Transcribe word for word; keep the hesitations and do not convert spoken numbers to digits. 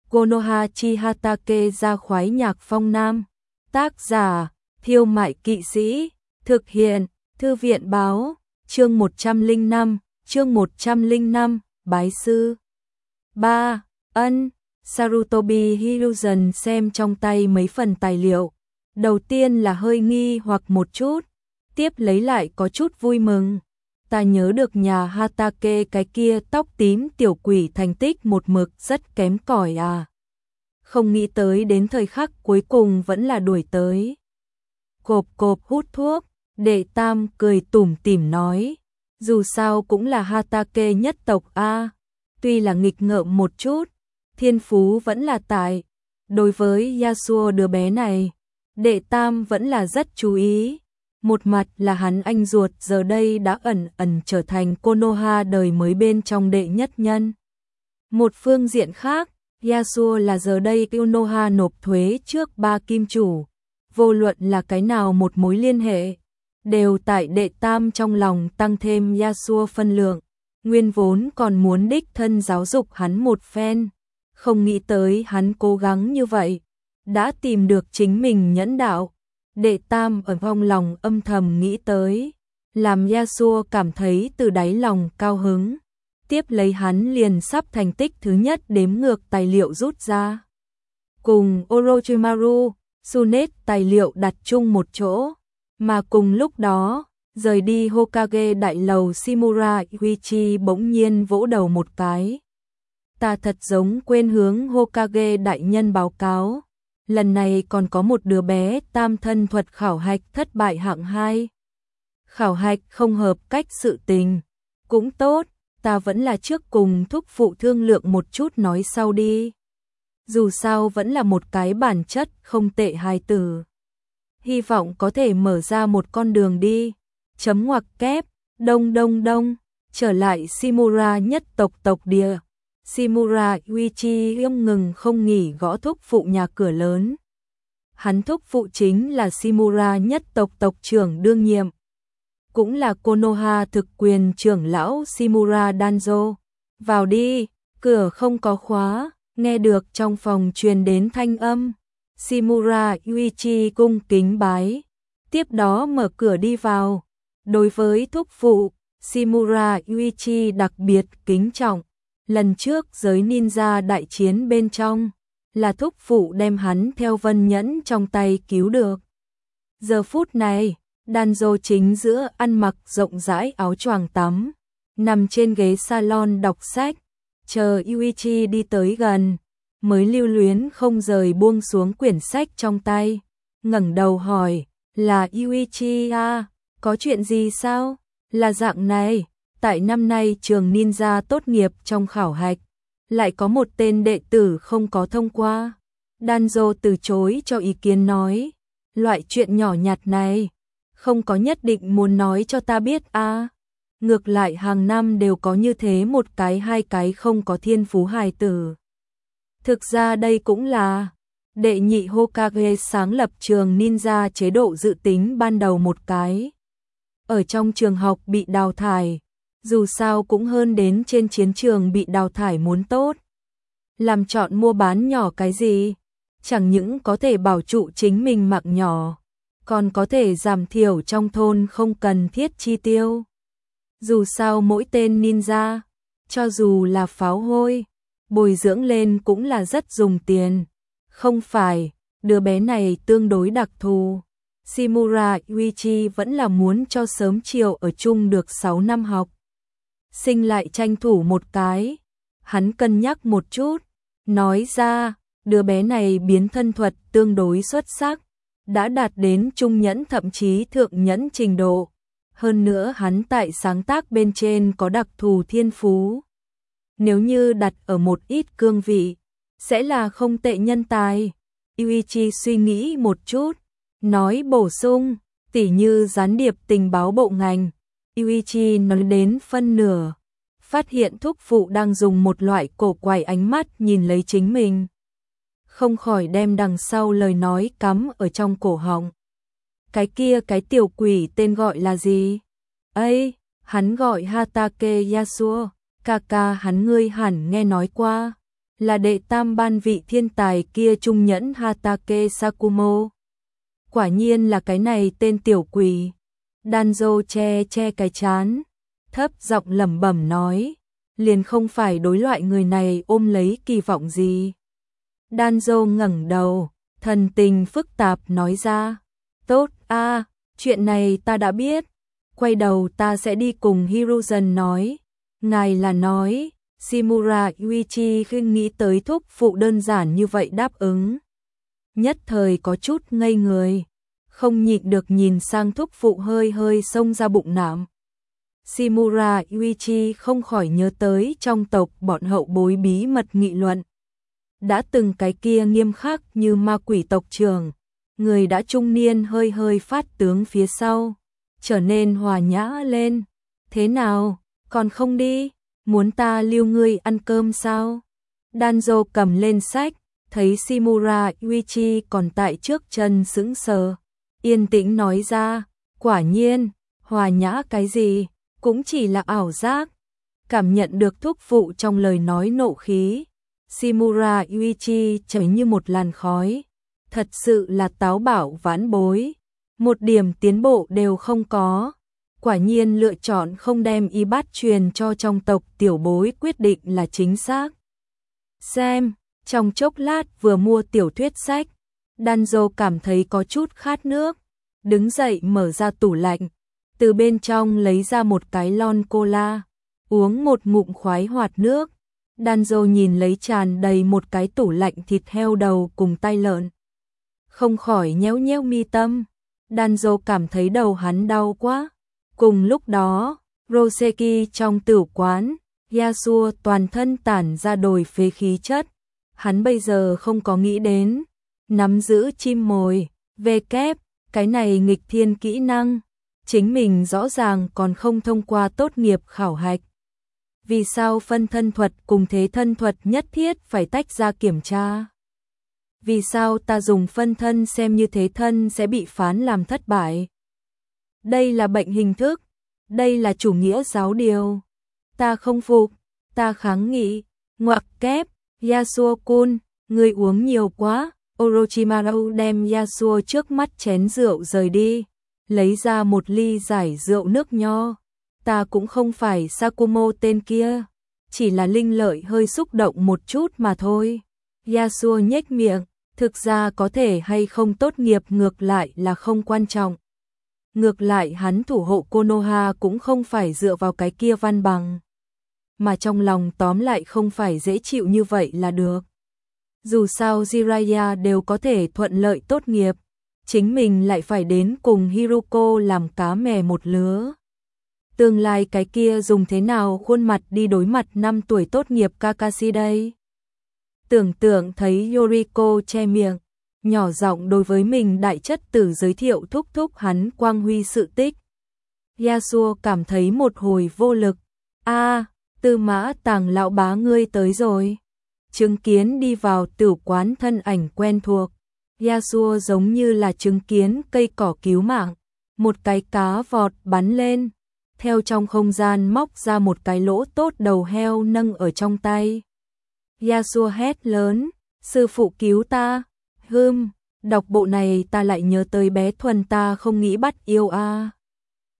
Konoha chi Hatake ra khoái nhạc phong nam. Tác giả, Thiêu Mại Kỵ Sĩ. Thực hiện, Thư viện báo. Chương một trăm lẻ năm, chương một trăm lẻ năm, Bái sư. ba. Ân, Sarutobi Hiruzen xem trong tay mấy phần tài liệu. Đầu tiên là hơi nghi hoặc một chút, tiếp lấy lại có chút vui mừng. Ta nhớ được nhà Hatake cái kia tóc tím tiểu quỷ thành tích một mực rất kém cỏi à. Không nghĩ tới đến thời khắc cuối cùng vẫn là đuổi tới. Cộp cộp hút thuốc, Đệ Tam cười tủm tỉm nói. Dù sao cũng là Hatake nhất tộc A, tuy là nghịch ngợm một chút, thiên phú vẫn là tại. Đối với Yasuo đứa bé này, Đệ Tam vẫn là rất chú ý. Một mặt là hắn anh ruột giờ đây đã ẩn ẩn trở thành Konoha đời mới bên trong đệ nhất nhân. Một phương diện khác, Yasuo là giờ đây Konoha nộp thuế trước ba kim chủ. Vô luận là cái nào một mối liên hệ, đều tại Đệ Tam trong lòng tăng thêm Yasuo phân lượng. Nguyên vốn còn muốn đích thân giáo dục hắn một phen, không nghĩ tới hắn cố gắng như vậy, đã tìm được chính mình nhẫn đạo. Đệ Tam ở trong lòng âm thầm nghĩ tới, làm Yasuo cảm thấy từ đáy lòng cao hứng. Tiếp lấy hắn liền sắp thành tích thứ nhất đếm ngược tài liệu rút ra. Cùng Orochimaru, Tsunade tài liệu đặt chung một chỗ, mà cùng lúc đó, rời đi Hokage đại lầu Shimura Yuichi bỗng nhiên vỗ đầu một cái. Ta thật giống quên hướng Hokage đại nhân báo cáo. Lần này còn có một đứa bé tam thân thuật khảo hạch thất bại hạng hai. Khảo hạch không hợp cách sự tình. Cũng tốt, ta vẫn là trước cùng thúc phụ thương lượng một chút nói sau đi. Dù sao vẫn là một cái bản chất không tệ hài tử. Hy vọng có thể mở ra một con đường đi. Chấm ngoặc kép, đông đông đông, trở lại Shimura nhất tộc tộc địa. Shimura Yuichi không ngừng không nghỉ gõ thúc phụ nhà cửa lớn. Hắn thúc phụ chính là Shimura nhất tộc tộc trưởng đương nhiệm, cũng là Konoha thực quyền trưởng lão Shimura Danzo. Vào đi, cửa không có khóa, nghe được trong phòng truyền đến thanh âm. Shimura Yuichi cung kính bái, tiếp đó mở cửa đi vào. Đối với thúc phụ, Shimura Yuichi đặc biệt kính trọng. Lần trước giới ninja đại chiến bên trong, là thúc phụ đem hắn theo vân nhẫn trong tay cứu được. Giờ phút này, Danzo chính giữa ăn mặc rộng rãi áo choàng tắm, nằm trên ghế salon đọc sách, chờ Yuichi đi tới gần, mới lưu luyến không rời buông xuống quyển sách trong tay, ngẩng đầu hỏi, là Yuichi à, có chuyện gì sao? Là dạng này. Tại năm nay trường ninja tốt nghiệp trong khảo hạch, lại có một tên đệ tử không có thông qua. Danzo từ chối cho ý kiến nói, loại chuyện nhỏ nhặt này, không có nhất định muốn nói cho ta biết à. Ngược lại hàng năm đều có như thế một cái hai cái không có thiên phú hài tử. Thực ra đây cũng là đệ nhị Hokage sáng lập trường ninja chế độ dự tính ban đầu một cái. Ở trong trường học bị đào thải, dù sao cũng hơn đến trên chiến trường bị đào thải muốn tốt. Làm chọn mua bán nhỏ cái gì, chẳng những có thể bảo trụ chính mình mạng nhỏ, còn có thể giảm thiểu trong thôn không cần thiết chi tiêu. Dù sao mỗi tên ninja, cho dù là pháo hôi, bồi dưỡng lên cũng là rất dùng tiền. Không phải, đứa bé này tương đối đặc thù. Shimura Yuichi vẫn là muốn cho sớm chiều ở chung được sáu năm học. Sinh lại tranh thủ một cái. Hắn cân nhắc một chút, nói ra, đứa bé này biến thân thuật tương đối xuất sắc, đã đạt đến trung nhẫn thậm chí thượng nhẫn trình độ. Hơn nữa hắn tại sáng tác bên trên có đặc thù thiên phú. Nếu như đặt ở một ít cương vị, sẽ là không tệ nhân tài. Yuichi suy nghĩ một chút, nói bổ sung, tỉ như gián điệp tình báo bộ ngành. Yuichi nói đến phân nửa, phát hiện thúc phụ đang dùng một loại cổ quái ánh mắt nhìn lấy chính mình. Không khỏi đem đằng sau lời nói cắm ở trong cổ họng. Cái kia cái tiểu quỷ tên gọi là gì? Ây, hắn gọi Hatake Yasuo, ca ca hắn ngươi hẳn nghe nói qua. là đệ tam ban vị thiên tài kia trung nhẫn Hatake Sakumo. Quả nhiên là cái này tên tiểu quỷ. Danzo che che cái chán, thấp giọng lẩm bẩm nói, liền không phải đối loại người này ôm lấy kỳ vọng gì. Danzo ngẩng đầu, thần tình phức tạp nói ra, tốt a, chuyện này ta đã biết, quay đầu ta sẽ đi cùng Hiruzen nói. Ngài là nói, Shimura Yuichi khi nghĩ tới thúc phụ đơn giản như vậy đáp ứng. Nhất thời có chút ngây người, không nhịn được nhìn sang thúc phụ hơi hơi xông ra bụng nạm. Shimura Yuichi không khỏi nhớ tới trong tộc bọn hậu bối bí mật nghị luận. Đã từng cái kia nghiêm khắc như ma quỷ tộc trưởng, người đã trung niên hơi hơi phát tướng phía sau, trở nên hòa nhã lên. Thế nào, còn không đi, muốn ta lưu ngươi ăn cơm sao? Danzo cầm lên sách, thấy Shimura Yuichi còn tại trước chân sững sờ, yên tĩnh nói ra, quả nhiên, hòa nhã cái gì, cũng chỉ là ảo giác. Cảm nhận được thúc phụ trong lời nói nộ khí, Shimura Yuichi chảy như một làn khói, thật sự là táo bạo vãn bối, một điểm tiến bộ đều không có. Quả nhiên lựa chọn không đem y bát truyền cho trong tộc tiểu bối quyết định là chính xác. Xem, trong chốc lát vừa mua tiểu thuyết sách, Danzo cảm thấy có chút khát nước, đứng dậy mở ra tủ lạnh, từ bên trong lấy ra một cái lon cola, uống một ngụm khoái hoạt nước. Danzo nhìn lấy tràn đầy một cái tủ lạnh thịt heo đầu cùng tai lợn, không khỏi nhéo nhéo mi tâm. Danzo cảm thấy đầu hắn đau quá. Cùng lúc đó, Roseki trong tử quán, Yasuo toàn thân tản ra đồi phế khí chất. Hắn bây giờ không có nghĩ đến nắm giữ chim mồi, về kép, cái này nghịch thiên kỹ năng, chính mình rõ ràng còn không thông qua tốt nghiệp khảo hạch. Vì sao phân thân thuật cùng thế thân thuật nhất thiết phải tách ra kiểm tra? Vì sao ta dùng phân thân xem như thế thân sẽ bị phán làm thất bại? Đây là bệnh hình thức, đây là chủ nghĩa giáo điều. Ta không phục, ta kháng nghị, ngoặc kép, Yasuo-kun, ngươi uống nhiều quá. Orochimaru đem Yasuo trước mắt chén rượu rời đi, lấy ra một ly giải rượu nước nho. Ta cũng không phải Sakumo tên kia, chỉ là linh lợi hơi xúc động một chút mà thôi. Yasuo nhếch miệng, thực ra có thể hay không tốt nghiệp ngược lại là không quan trọng. Ngược lại hắn thủ hộ Konoha cũng không phải dựa vào cái kia văn bằng, mà trong lòng tóm lại không phải dễ chịu như vậy là được. Dù sao Jiraiya đều có thể thuận lợi tốt nghiệp, chính mình lại phải đến cùng Hiruko làm cá mè một lứa. Tương lai cái kia dùng thế nào khuôn mặt đi đối mặt năm tuổi tốt nghiệp Kakashi đây? Tưởng tượng thấy Yoriko che miệng, nhỏ giọng đối với mình đại chất tử giới thiệu thúc thúc hắn quang huy sự tích. Yasuo cảm thấy một hồi vô lực. A, Tư Mã Tàng lão bá ngươi tới rồi. Chứng kiến đi vào tử quán thân ảnh quen thuộc, Yasuo giống như là chứng kiến cây cỏ cứu mạng, một cái cá vọt bắn lên, theo trong không gian móc ra một cái lỗ tốt đầu heo nâng ở trong tay. Yasuo hét lớn, sư phụ cứu ta. Hừm, đọc bộ này ta lại nhớ tới bé Thuần ta không nghĩ bắt yêu a.